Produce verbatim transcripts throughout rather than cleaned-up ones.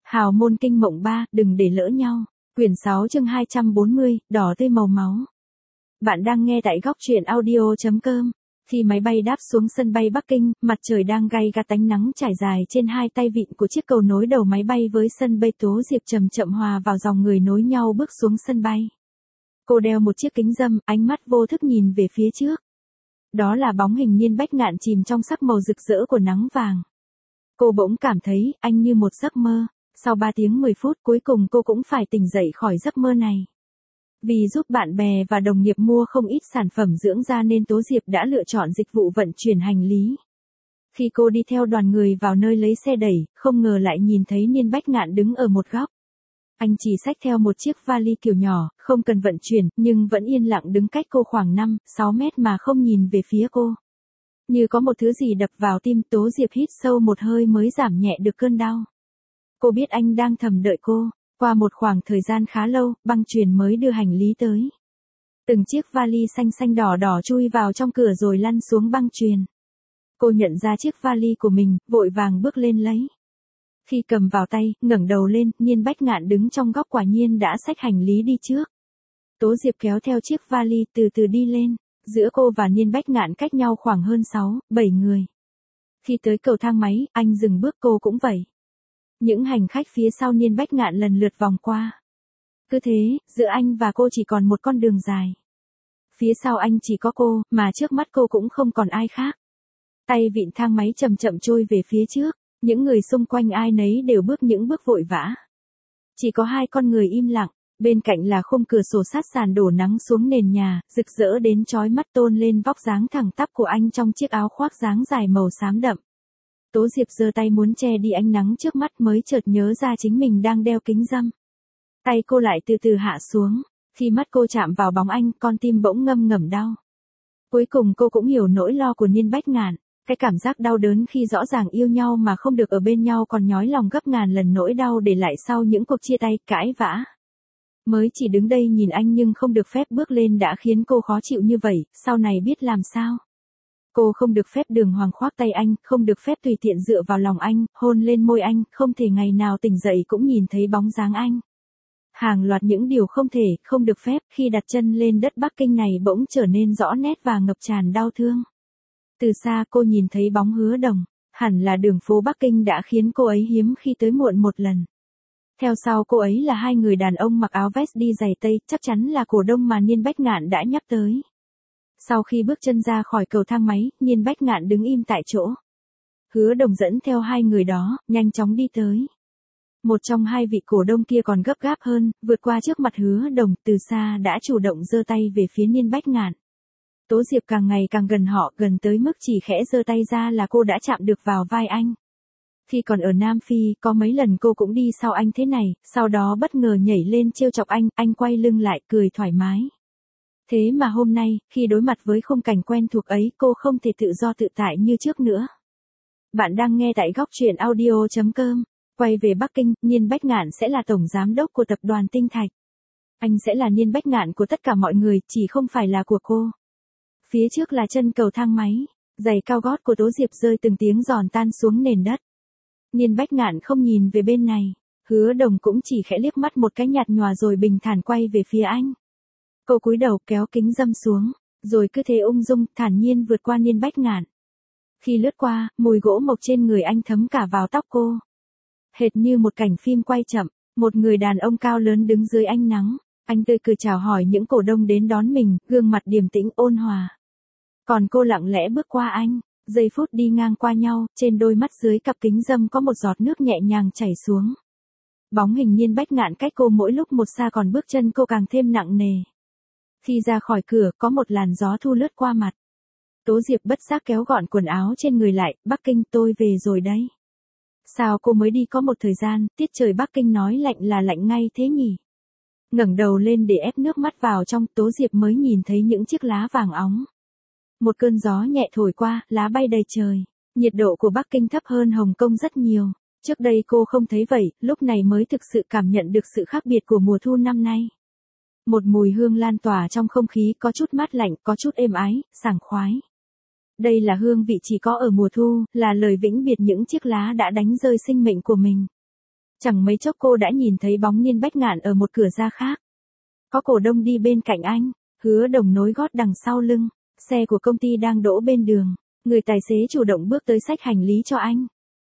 Hào môn kinh mộng ba, đừng để lỡ nhau. Quyển sáu chương hai trăm bốn mươi, đỏ tươi màu máu. Bạn đang nghe tại góc truyện audio chấm com. Khi máy bay đáp xuống sân bay Bắc Kinh, mặt trời đang gay gắt ánh nắng trải dài trên hai tay vịn của chiếc cầu nối đầu máy bay với sân bay. Tố Diệp chậm chậm hòa vào dòng người nối nhau bước xuống sân bay. Cô đeo một chiếc kính râm, ánh mắt vô thức nhìn về phía trước. Đó là bóng hình Niên Bách Ngạn chìm trong sắc màu rực rỡ của nắng vàng. Cô bỗng cảm thấy anh như một giấc mơ. Sau ba tiếng mười phút cuối cùng cô cũng phải tỉnh dậy khỏi giấc mơ này. Vì giúp bạn bè và đồng nghiệp mua không ít sản phẩm dưỡng da nên Tố Diệp đã lựa chọn dịch vụ vận chuyển hành lý. Khi cô đi theo đoàn người vào nơi lấy xe đẩy, không ngờ lại nhìn thấy Niên Bách Ngạn đứng ở một góc. Anh chỉ xách theo một chiếc vali kiểu nhỏ, không cần vận chuyển, nhưng vẫn yên lặng đứng cách cô khoảng năm, sáu mét mà không nhìn về phía cô. Như có một thứ gì đập vào tim. Tố Diệp hít sâu một hơi mới giảm nhẹ được cơn đau. Cô biết anh đang thầm đợi cô. Qua một khoảng thời gian khá lâu, băng chuyền mới đưa hành lý tới. Từng chiếc vali xanh xanh đỏ đỏ chui vào trong cửa rồi lăn xuống băng chuyền. Cô nhận ra chiếc vali của mình, vội vàng bước lên lấy. Khi cầm vào tay, ngẩng đầu lên, Niên Bách Ngạn đứng trong góc quả nhiên đã xách hành lý đi trước. Tố Diệp kéo theo chiếc vali từ từ đi lên. Giữa cô và Niên Bách Ngạn cách nhau khoảng hơn sáu, bảy người. Khi tới cầu thang máy, anh dừng bước, cô cũng vậy. Những hành khách phía sau Niên Bách Ngạn lần lượt vòng qua. Cứ thế, giữa anh và cô chỉ còn một con đường dài. Phía sau anh chỉ có cô, mà trước mắt cô cũng không còn ai khác. Tay vịn thang máy chậm chậm trôi về phía trước, những người xung quanh ai nấy đều bước những bước vội vã. Chỉ có hai con người im lặng, bên cạnh là khung cửa sổ sát sàn đổ nắng xuống nền nhà, rực rỡ đến chói mắt tôn lên vóc dáng thẳng tắp của anh trong chiếc áo khoác dáng dài màu xám đậm. Tố Diệp giơ tay muốn che đi ánh nắng trước mắt mới chợt nhớ ra chính mình đang đeo kính râm. Tay cô lại từ từ hạ xuống, khi mắt cô chạm vào bóng anh, con tim bỗng ngâm ngầm đau. Cuối cùng cô cũng hiểu nỗi lo của Niên Bách Ngạn, cái cảm giác đau đớn khi rõ ràng yêu nhau mà không được ở bên nhau còn nhói lòng gấp ngàn lần nỗi đau để lại sau những cuộc chia tay, cãi vã. Mới chỉ đứng đây nhìn anh nhưng không được phép bước lên đã khiến cô khó chịu như vậy, sau này biết làm sao. Cô không được phép đường hoàng khoác tay anh, không được phép tùy tiện dựa vào lòng anh, hôn lên môi anh, không thể ngày nào tỉnh dậy cũng nhìn thấy bóng dáng anh. Hàng loạt những điều không thể, không được phép khi đặt chân lên đất Bắc Kinh này bỗng trở nên rõ nét và ngập tràn đau thương. Từ xa cô nhìn thấy bóng Hứa Đồng, hẳn là đường phố Bắc Kinh đã khiến cô ấy hiếm khi tới muộn một lần. Theo sau cô ấy là hai người đàn ông mặc áo vest đi giày tây, chắc chắn là cổ đông mà Niên Bách Ngạn đã nhắc tới. Sau khi bước chân ra khỏi cầu thang máy, Niên Bách Ngạn đứng im tại chỗ. Hứa Đồng dẫn theo hai người đó, nhanh chóng đi tới. Một trong hai vị cổ đông kia còn gấp gáp hơn, vượt qua trước mặt Hứa Đồng, từ xa đã chủ động giơ tay về phía Niên Bách Ngạn. Tố Diệp càng ngày càng gần họ, gần tới mức chỉ khẽ giơ tay ra là cô đã chạm được vào vai anh. Khi còn ở Nam Phi, có mấy lần cô cũng đi sau anh thế này, sau đó bất ngờ nhảy lên trêu chọc anh, anh quay lưng lại, cười thoải mái. Thế mà hôm nay, khi đối mặt với khung cảnh quen thuộc ấy, cô không thể tự do tự tại như trước nữa. Bạn đang nghe tại góc truyện audio chấm com. Quay về Bắc Kinh, Niên Bách Ngạn sẽ là tổng giám đốc của tập đoàn Tinh Thạch. Anh sẽ là Niên Bách Ngạn của tất cả mọi người, chỉ không phải là của cô. Phía trước là chân cầu thang máy, giày cao gót của Tố Diệp rơi từng tiếng giòn tan xuống nền đất. Niên Bách Ngạn không nhìn về bên này, Hứa Đồng cũng chỉ khẽ liếc mắt một cái nhạt nhòa rồi bình thản quay về phía anh. Cô cúi đầu kéo kính râm xuống, rồi cứ thế ung dung, thản nhiên vượt qua Niên Bách Ngạn. Khi lướt qua, mùi gỗ mộc trên người anh thấm cả vào tóc cô. Hệt như một cảnh phim quay chậm, một người đàn ông cao lớn đứng dưới ánh nắng. Anh tươi cười chào hỏi những cổ đông đến đón mình, gương mặt điềm tĩnh ôn hòa. Còn cô lặng lẽ bước qua anh, giây phút đi ngang qua nhau, trên đôi mắt dưới cặp kính râm có một giọt nước nhẹ nhàng chảy xuống. Bóng hình Niên Bách Ngạn cách cô mỗi lúc một xa còn bước chân cô càng thêm nặng nề. Khi ra khỏi cửa, có một làn gió thu lướt qua mặt. Tố Diệp bất giác kéo gọn quần áo trên người lại, Bắc Kinh tôi về rồi đấy. Sao cô mới đi có một thời gian, tiết trời Bắc Kinh nói lạnh là lạnh ngay thế nhỉ? Ngẩng đầu lên để ép nước mắt vào trong, Tố Diệp mới nhìn thấy những chiếc lá vàng óng. Một cơn gió nhẹ thổi qua, lá bay đầy trời. Nhiệt độ của Bắc Kinh thấp hơn Hồng Kông rất nhiều. Trước đây cô không thấy vậy, lúc này mới thực sự cảm nhận được sự khác biệt của mùa thu năm nay. Một mùi hương lan tỏa trong không khí, có chút mát lạnh, có chút êm ái, sảng khoái. Đây là hương vị chỉ có ở mùa thu, là lời vĩnh biệt những chiếc lá đã đánh rơi sinh mệnh của mình. Chẳng mấy chốc cô đã nhìn thấy bóng Niên Bách Ngạn ở một cửa ra khác. Có cổ đông đi bên cạnh anh, Hứa Đồng nối gót đằng sau lưng, xe của công ty đang đỗ bên đường, người tài xế chủ động bước tới xách hành lý cho anh.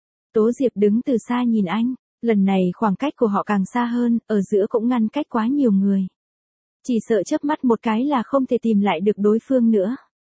Tố Diệp đứng từ xa nhìn anh, lần này khoảng cách của họ càng xa hơn, ở giữa cũng ngăn cách quá nhiều người. Chỉ sợ chớp mắt một cái là không thể tìm lại được đối phương nữa.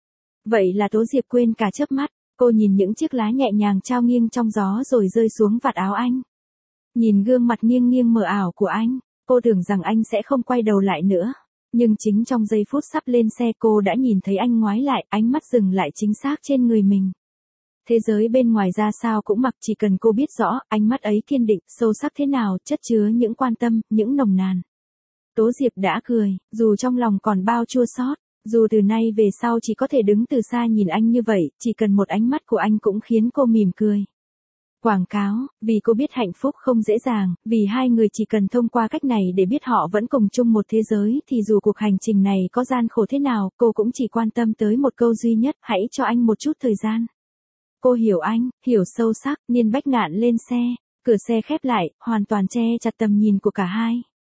Vậy là Tố Diệp quên cả chớp mắt, cô nhìn những chiếc lá nhẹ nhàng trao nghiêng trong gió rồi rơi xuống vạt áo anh. Nhìn gương mặt nghiêng nghiêng mờ ảo của anh, cô tưởng rằng anh sẽ không quay đầu lại nữa. Nhưng chính trong giây phút sắp lên xe cô đã nhìn thấy anh ngoái lại, ánh mắt dừng lại chính xác trên người mình. Thế giới bên ngoài ra sao cũng mặc, chỉ cần cô biết rõ, ánh mắt ấy kiên định, sâu sắc thế nào, chất chứa những quan tâm, những nồng nàn. Tố Diệp đã cười, dù trong lòng còn bao chua xót, dù từ nay về sau chỉ có thể đứng từ xa nhìn anh như vậy, chỉ cần một ánh mắt của anh cũng khiến cô mỉm cười. Quảng cáo, vì cô biết hạnh phúc không dễ dàng, vì hai người chỉ cần thông qua cách này để biết họ vẫn cùng chung một thế giới, thì dù cuộc hành trình này có gian khổ thế nào, cô cũng chỉ quan tâm tới một câu duy nhất, hãy cho anh một chút thời gian. Cô hiểu anh, hiểu sâu sắc. Niên Bách Ngạn lên xe, cửa xe khép lại, hoàn toàn che chặt tầm nhìn của cả hai.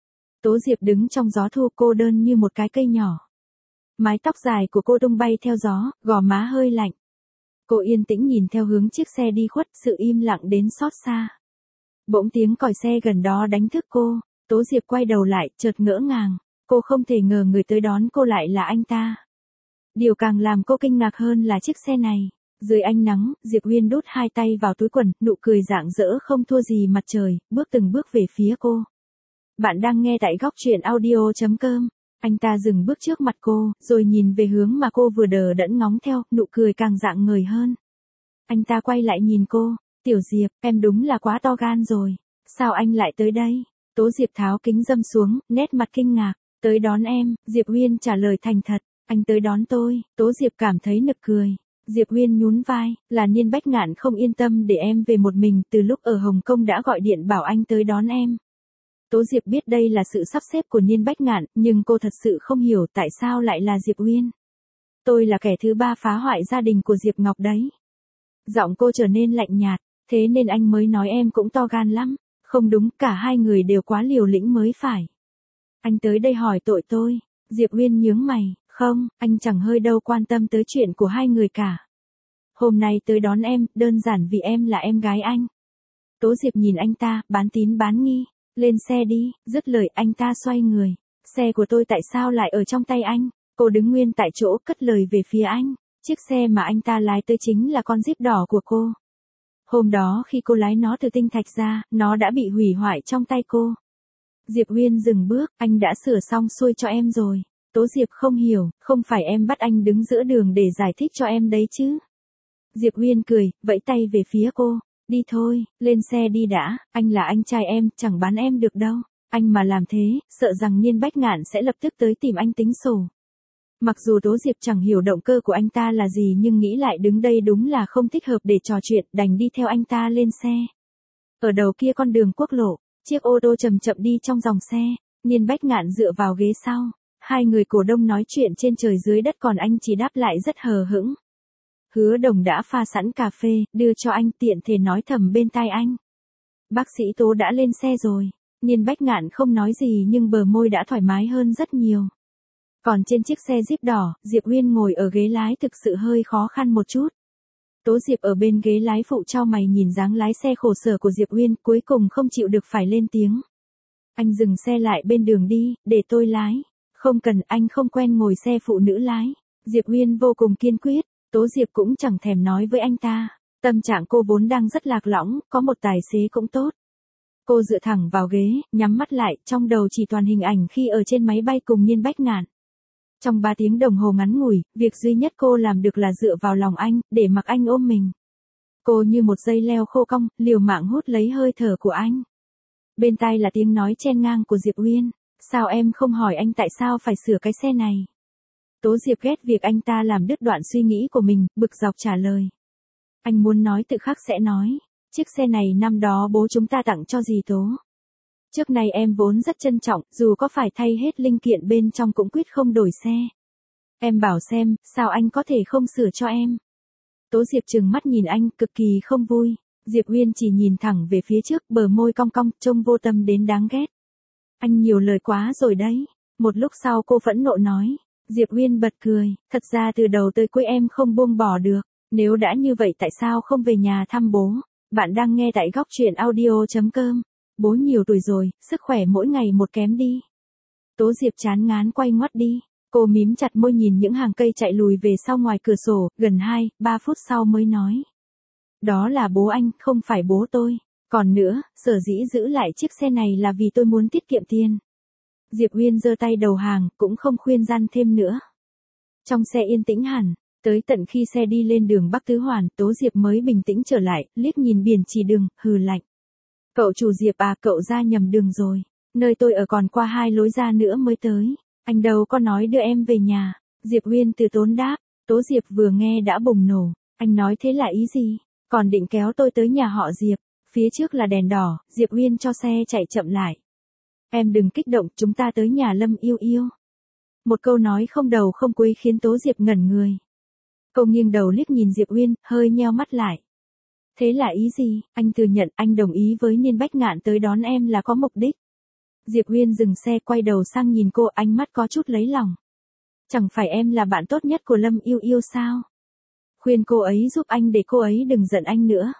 Tố Diệp đứng trong gió thu cô đơn như một cái cây nhỏ. Mái tóc dài của cô tung bay theo gió, gò má hơi lạnh. Cô yên tĩnh nhìn theo hướng chiếc xe đi khuất, sự im lặng đến xót xa. Bỗng tiếng còi xe gần đó đánh thức cô, Tố Diệp quay đầu lại, chợt ngỡ ngàng, cô không thể ngờ người tới đón cô lại là anh ta. Điều càng làm cô kinh ngạc hơn là chiếc xe này. Dưới ánh nắng, Diệp Uyên đút hai tay vào túi quần, nụ cười rạng rỡ không thua gì mặt trời, bước từng bước về phía cô. Bạn đang nghe tại góc truyện audio chấm com. Anh ta dừng bước trước mặt cô, rồi nhìn về hướng mà cô vừa đờ đẫn ngóng theo, nụ cười càng rạng ngời hơn. Anh ta quay lại nhìn cô, Tiểu Diệp, em đúng là quá to gan rồi. Sao anh lại tới đây? Tố Diệp tháo kính râm xuống, nét mặt kinh ngạc. Tới đón em, Diệp Uyên trả lời thành thật. Anh tới đón tôi. Tố Diệp cảm thấy nực cười. Diệp Uyên nhún vai, là Niên Bách Ngạn không yên tâm để em về một mình, từ lúc ở Hồng Kông đã gọi điện bảo anh tới đón em. Tố Diệp biết đây là sự sắp xếp của Niên Bách Ngạn, nhưng cô thật sự không hiểu tại sao lại là Diệp Uyên. Tôi là kẻ thứ ba phá hoại gia đình của Diệp Ngọc đấy. Giọng cô trở nên lạnh nhạt, thế nên anh mới nói em cũng to gan lắm. Không đúng, cả hai người đều quá liều lĩnh mới phải. Anh tới đây hỏi tội tôi. Diệp Uyên nhướng mày, không, anh chẳng hơi đâu quan tâm tới chuyện của hai người cả. Hôm nay tới đón em, đơn giản vì em là em gái anh. Tố Diệp nhìn anh ta, bán tín bán nghi. Lên xe đi, dứt lời anh ta xoay người. Xe của tôi tại sao lại ở trong tay anh? Cô đứng nguyên tại chỗ cất lời về phía anh. Chiếc xe mà anh ta lái tới chính là con Jeep đỏ của cô. Hôm đó khi cô lái nó từ Tinh Thạch ra, nó đã bị hủy hoại trong tay cô. Diệp Uyên dừng bước, anh đã sửa xong xuôi cho em rồi. Tố Diệp không hiểu, không phải em bắt anh đứng giữa đường để giải thích cho em đấy chứ. Diệp Uyên cười, vẫy tay về phía cô. Đi thôi, lên xe đi đã, anh là anh trai em, chẳng bán em được đâu. Anh mà làm thế, sợ rằng Niên Bách Ngạn sẽ lập tức tới tìm anh tính sổ. Mặc dù Tố Diệp chẳng hiểu động cơ của anh ta là gì nhưng nghĩ lại đứng đây đúng là không thích hợp để trò chuyện, đành đi theo anh ta lên xe. Ở đầu kia con đường quốc lộ, chiếc ô tô chậm chậm đi trong dòng xe, Niên Bách Ngạn dựa vào ghế sau. Hai người cổ đông nói chuyện trên trời dưới đất còn anh chỉ đáp lại rất hờ hững. Hứa Đồng đã pha sẵn cà phê, đưa cho anh tiện thể nói thầm bên tai anh. Bác sĩ Tố đã lên xe rồi. Niên Bách Ngạn không nói gì nhưng bờ môi đã thoải mái hơn rất nhiều. Còn trên chiếc xe Jeep đỏ, Diệp Uyên ngồi ở ghế lái thực sự hơi khó khăn một chút. Tố Diệp ở bên ghế lái phụ chau mày nhìn dáng lái xe khổ sở của Diệp Uyên, cuối cùng không chịu được phải lên tiếng. Anh dừng xe lại bên đường đi, để tôi lái. Không cần, anh không quen ngồi xe phụ nữ lái. Diệp Uyên vô cùng kiên quyết. Tố Diệp cũng chẳng thèm nói với anh ta. Tâm trạng cô vốn đang rất lạc lõng, có một tài xế cũng tốt. Cô dựa thẳng vào ghế, nhắm mắt lại, trong đầu chỉ toàn hình ảnh khi ở trên máy bay cùng Niên Bách Ngạn. Trong ba tiếng đồng hồ ngắn ngủi, việc duy nhất cô làm được là dựa vào lòng anh, để mặc anh ôm mình. Cô như một dây leo khô cong, liều mạng hút lấy hơi thở của anh. Bên tai là tiếng nói chen ngang của Diệp Uyên. Sao em không hỏi anh tại sao phải sửa cái xe này? Tố Diệp ghét việc anh ta làm đứt đoạn suy nghĩ của mình, bực dọc trả lời. Anh muốn nói tự khắc sẽ nói. Chiếc xe này năm đó bố chúng ta tặng cho dì Tố. Trước này em vốn rất trân trọng, dù có phải thay hết linh kiện bên trong cũng quyết không đổi xe. Em bảo xem, sao anh có thể không sửa cho em? Tố Diệp trừng mắt nhìn anh, cực kỳ không vui. Diệp Uyên chỉ nhìn thẳng về phía trước, bờ môi cong cong, trông vô tâm đến đáng ghét. Anh nhiều lời quá rồi đấy. Một lúc sau cô phẫn nộ nói. Diệp Uyên bật cười, thật ra từ đầu tới cuối em không buông bỏ được. Nếu đã như vậy tại sao không về nhà thăm bố? Bạn đang nghe tại góc truyện audio chấm com. Bố nhiều tuổi rồi, sức khỏe mỗi ngày một kém đi. Tố Diệp chán ngán quay ngoắt đi. Cô mím chặt môi nhìn những hàng cây chạy lùi về sau ngoài cửa sổ, gần hai, ba phút sau mới nói. Đó là bố anh, không phải bố tôi. Còn nữa, sở dĩ giữ lại chiếc xe này là vì tôi muốn tiết kiệm tiền. Diệp Uyên giơ tay đầu hàng, cũng không khuyên răn thêm nữa. Trong xe yên tĩnh hẳn, tới tận khi xe đi lên đường Bắc Tứ Hoàn, Tố Diệp mới bình tĩnh trở lại, liếc nhìn biển chỉ đường, hừ lạnh. Cậu chủ Diệp à, cậu ra nhầm đường rồi. Nơi tôi ở còn qua hai lối ra nữa mới tới. Anh đâu có nói đưa em về nhà. Diệp Uyên từ tốn đáp. Tố Diệp vừa nghe đã bùng nổ. Anh nói thế là ý gì? Còn định kéo tôi tới nhà họ Diệp. Phía trước là đèn đỏ, Diệp Uyên cho xe chạy chậm lại. Em đừng kích động, chúng ta tới nhà Lâm Yêu Yêu. Một câu nói không đầu không cuối khiến Tố Diệp ngẩn người. Cô nghiêng đầu liếc nhìn Diệp Uyên, hơi nheo mắt lại. Thế là ý gì? Anh thừa nhận anh đồng ý với Niên Bách Ngạn tới đón em là có mục đích. Diệp Uyên dừng xe quay đầu sang nhìn cô, ánh mắt có chút lấy lòng. Chẳng phải em là bạn tốt nhất của Lâm Yêu Yêu sao? Khuyên cô ấy giúp anh để cô ấy đừng giận anh nữa.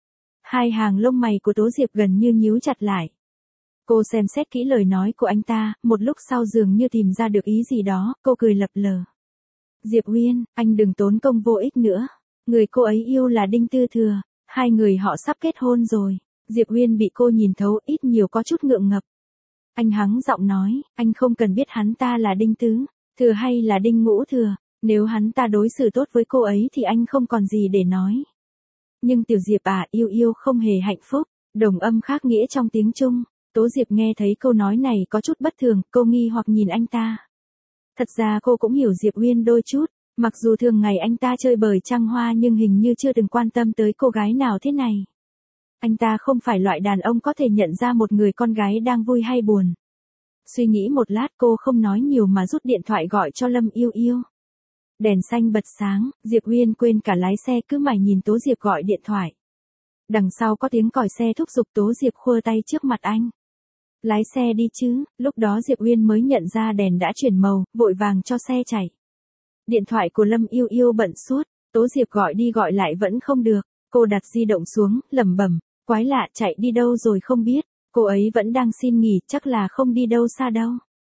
Hai hàng lông mày của Tố Diệp gần như nhíu chặt lại. Cô xem xét kỹ lời nói của anh ta, một lúc sau dường như tìm ra được ý gì đó, cô cười lập lờ. Diệp Uyên, anh đừng tốn công vô ích nữa. Người cô ấy yêu là Đinh Tư Thừa, hai người họ sắp kết hôn rồi. Diệp Uyên bị cô nhìn thấu, ít nhiều có chút ngượng ngập. Anh hắng giọng nói, anh không cần biết hắn ta là Đinh Tứ Thừa hay là Đinh Ngũ Thừa. Nếu hắn ta đối xử tốt với cô ấy thì anh không còn gì để nói. Nhưng Tiểu Diệp à, Yêu Yêu không hề hạnh phúc. Đồng âm khác nghĩa trong tiếng Trung. Tố Diệp nghe thấy câu nói này có chút bất thường, cô nghi hoặc nhìn anh ta. Thật ra cô cũng hiểu Diệp Uyên đôi chút. Mặc dù thường ngày anh ta chơi bời trăng hoa nhưng hình như chưa từng quan tâm tới cô gái nào thế này. Anh ta không phải loại đàn ông có thể nhận ra một người con gái đang vui hay buồn. Suy nghĩ một lát cô không nói nhiều mà rút điện thoại gọi cho Lâm Yêu Yêu. Đèn xanh bật sáng, Diệp Uyên quên cả lái xe cứ mải nhìn Tố Diệp gọi điện thoại. Đằng sau có tiếng còi xe thúc giục, Tố Diệp khua tay trước mặt anh. Lái xe đi chứ, lúc đó Diệp Uyên mới nhận ra đèn đã chuyển màu, vội vàng cho xe chạy. Điện thoại của Lâm Yêu Yêu bận suốt, Tố Diệp gọi đi gọi lại vẫn không được. Cô đặt di động xuống, lẩm bẩm, quái lạ, chạy đi đâu rồi không biết. Cô ấy vẫn đang xin nghỉ, chắc là không đi đâu xa đâu.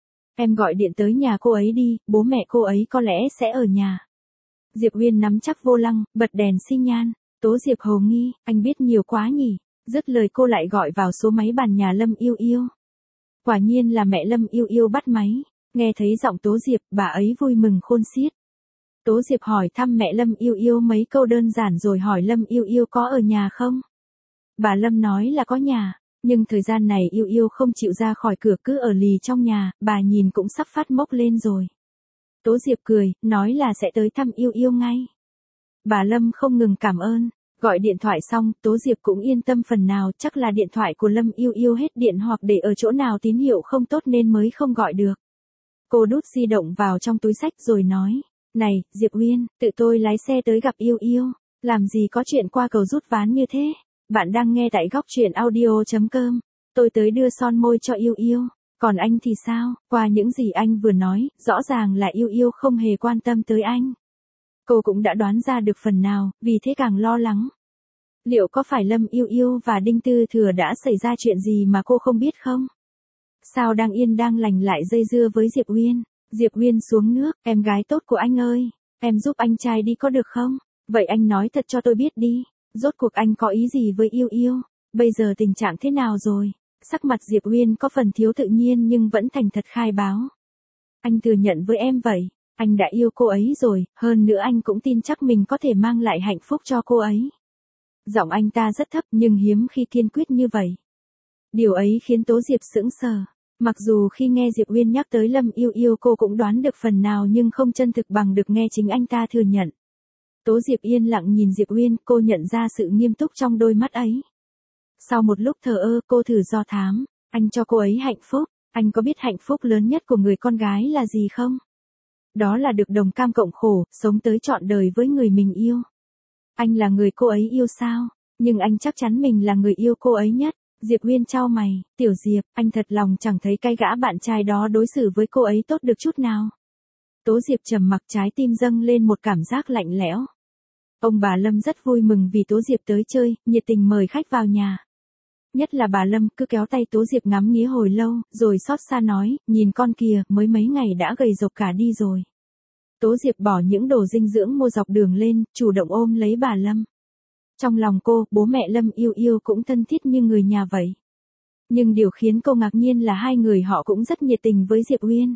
Em gọi điện tới nhà cô ấy đi, bố mẹ cô ấy có lẽ sẽ ở nhà. Diệp Uyên nắm chắc vô lăng, bật đèn xi nhan. Tố Diệp hồ nghi, anh biết nhiều quá nhỉ. Dứt lời cô lại gọi vào số máy bàn nhà Lâm Yêu Yêu. Quả nhiên là mẹ Lâm Yêu Yêu bắt máy. Nghe thấy giọng Tố Diệp, bà ấy vui mừng khôn xiết. Tố Diệp hỏi thăm mẹ Lâm Yêu Yêu mấy câu đơn giản rồi hỏi Lâm Yêu Yêu có ở nhà không. Bà Lâm nói là có nhà, nhưng thời gian này Yêu Yêu không chịu ra khỏi cửa cứ ở lì trong nhà, bà nhìn cũng sắp phát mốc lên rồi. Tố Diệp cười, nói là sẽ tới thăm Yêu Yêu ngay. Bà Lâm không ngừng cảm ơn, gọi điện thoại xong, Tố Diệp cũng yên tâm phần nào, chắc là điện thoại của Lâm Yêu Yêu hết điện hoặc để ở chỗ nào tín hiệu không tốt nên mới không gọi được. Cô đút di động vào trong túi xách rồi nói, này, Diệp Uyên, tự tôi lái xe tới gặp Yêu Yêu, làm gì có chuyện qua cầu rút ván như thế. Bạn đang nghe tại góc truyện audio chấm com. Tôi tới đưa son môi cho Yêu Yêu. Còn anh thì sao? Qua những gì anh vừa nói, rõ ràng là Yêu Yêu không hề quan tâm tới anh. Cô cũng đã đoán ra được phần nào, vì thế càng lo lắng. Liệu có phải Lâm Yêu Yêu và Đinh Tư Thừa đã xảy ra chuyện gì mà cô không biết không? Sao đang yên đang lành lại dây dưa với Diệp Uyên? Diệp Uyên xuống nước, em gái tốt của anh ơi. Em giúp anh trai đi có được không? Vậy anh nói thật cho tôi biết đi. Rốt cuộc anh có ý gì với Yêu Yêu? Bây giờ tình trạng thế nào rồi? Sắc mặt Diệp Uyên có phần thiếu tự nhiên nhưng vẫn thành thật khai báo. Anh thừa nhận với em vậy. Anh đã yêu cô ấy rồi, hơn nữa anh cũng tin chắc mình có thể mang lại hạnh phúc cho cô ấy. Giọng anh ta rất thấp nhưng hiếm khi kiên quyết như vậy. Điều ấy khiến Tố Diệp sững sờ. Mặc dù khi nghe Diệp Uyên nhắc tới Lâm Yêu Yêu cô cũng đoán được phần nào nhưng không chân thực bằng được nghe chính anh ta thừa nhận. Tố Diệp yên lặng nhìn Diệp Uyên, cô nhận ra sự nghiêm túc trong đôi mắt ấy. Sau một lúc thờ ơ cô thử do thám, anh cho cô ấy hạnh phúc, anh có biết hạnh phúc lớn nhất của người con gái là gì không? Đó là được đồng cam cộng khổ, sống tới trọn đời với người mình yêu. Anh là người cô ấy yêu sao? Nhưng anh chắc chắn mình là người yêu cô ấy nhất. Diệp Uyên chau mày, Tiểu Diệp, anh thật lòng chẳng thấy cái gã bạn trai đó đối xử với cô ấy tốt được chút nào. Tố Diệp trầm mặc, trái tim dâng lên một cảm giác lạnh lẽo. Ông bà Lâm rất vui mừng vì Tố Diệp tới chơi, nhiệt tình mời khách vào nhà. Nhất là bà Lâm cứ kéo tay Tố Diệp ngắm nghía hồi lâu, rồi xót xa nói, nhìn con kìa, mới mấy ngày đã gầy rộc cả đi rồi. Tố Diệp bỏ những đồ dinh dưỡng mua dọc đường lên, chủ động ôm lấy bà Lâm. Trong lòng cô, bố mẹ Lâm yêu yêu cũng thân thiết như người nhà vậy. Nhưng điều khiến cô ngạc nhiên là hai người họ cũng rất nhiệt tình với Diệp Uyên.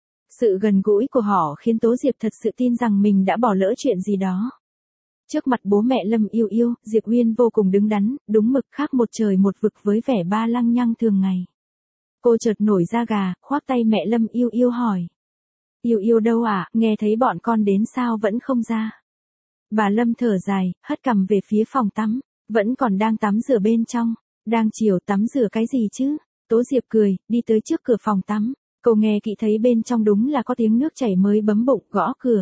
Sự gần gũi của họ khiến Tố Diệp thật sự tin rằng mình đã bỏ lỡ chuyện gì đó. Trước mặt bố mẹ Lâm yêu yêu, Diệp Uyên vô cùng đứng đắn, đúng mực khác một trời một vực với vẻ ba lăng nhăng thường ngày. Cô chợt nổi da gà, khoác tay mẹ Lâm yêu yêu hỏi. Yêu yêu đâu à, nghe thấy bọn con đến sao vẫn không ra. Bà Lâm thở dài, hất cằm về phía phòng tắm, vẫn còn đang tắm rửa bên trong. Đang chiều tắm rửa cái gì chứ? Tố Diệp cười, đi tới trước cửa phòng tắm. Cô nghe kỹ thấy bên trong đúng là có tiếng nước chảy, mới bấm bụng gõ cửa.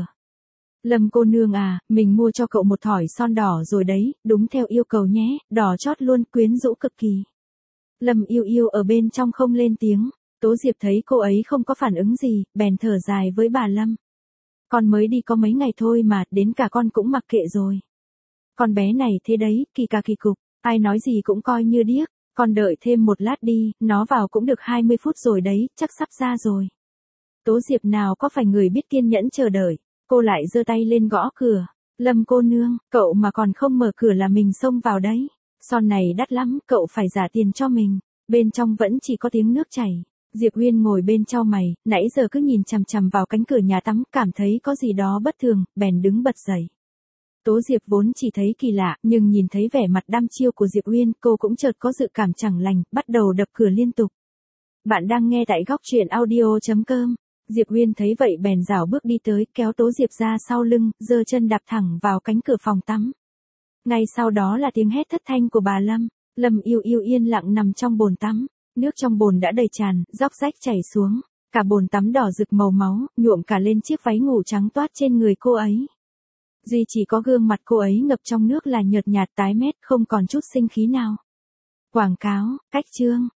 Lâm cô nương à, mình mua cho cậu một thỏi son đỏ rồi đấy, đúng theo yêu cầu nhé, đỏ chót luôn, quyến rũ cực kỳ. Lâm yêu yêu ở bên trong không lên tiếng. Tố Diệp thấy cô ấy không có phản ứng gì, bèn thở dài với bà Lâm. Con mới đi có mấy ngày thôi mà, đến cả con cũng mặc kệ rồi. Con bé này thế đấy, kỳ cà kỳ cục, ai nói gì cũng coi như điếc, con đợi thêm một lát đi, nó vào cũng được hai mươi phút rồi đấy, chắc sắp ra rồi. Tố Diệp nào có phải người biết kiên nhẫn chờ đợi, cô lại giơ tay lên gõ cửa. Lâm cô nương, cậu mà còn không mở cửa là mình xông vào đấy. Son này đắt lắm, cậu phải trả tiền cho mình. Bên trong vẫn chỉ có tiếng nước chảy. Diệp Uyên ngồi bên chau mày, nãy giờ cứ nhìn chằm chằm vào cánh cửa nhà tắm, cảm thấy có gì đó bất thường, bèn đứng bật dậy. Tố Diệp vốn chỉ thấy kỳ lạ, nhưng nhìn thấy vẻ mặt đăm chiêu của Diệp Uyên, cô cũng chợt có dự cảm chẳng lành, bắt đầu đập cửa liên tục. Bạn đang nghe tại góc truyện audio chấm com. Diệp Uyên thấy vậy bèn rảo bước đi tới, kéo Tố Diệp ra sau lưng, giơ chân đạp thẳng vào cánh cửa phòng tắm. Ngay sau đó là tiếng hét thất thanh của bà Lâm. Lâm yêu yêu yên lặng nằm trong bồn tắm. Nước trong bồn đã đầy tràn, róc rách chảy xuống. Cả bồn tắm đỏ rực màu máu, nhuộm cả lên chiếc váy ngủ trắng toát trên người cô ấy. Duy chỉ có gương mặt cô ấy ngập trong nước là nhợt nhạt tái mét, không còn chút sinh khí nào. Quảng cáo, cách chương.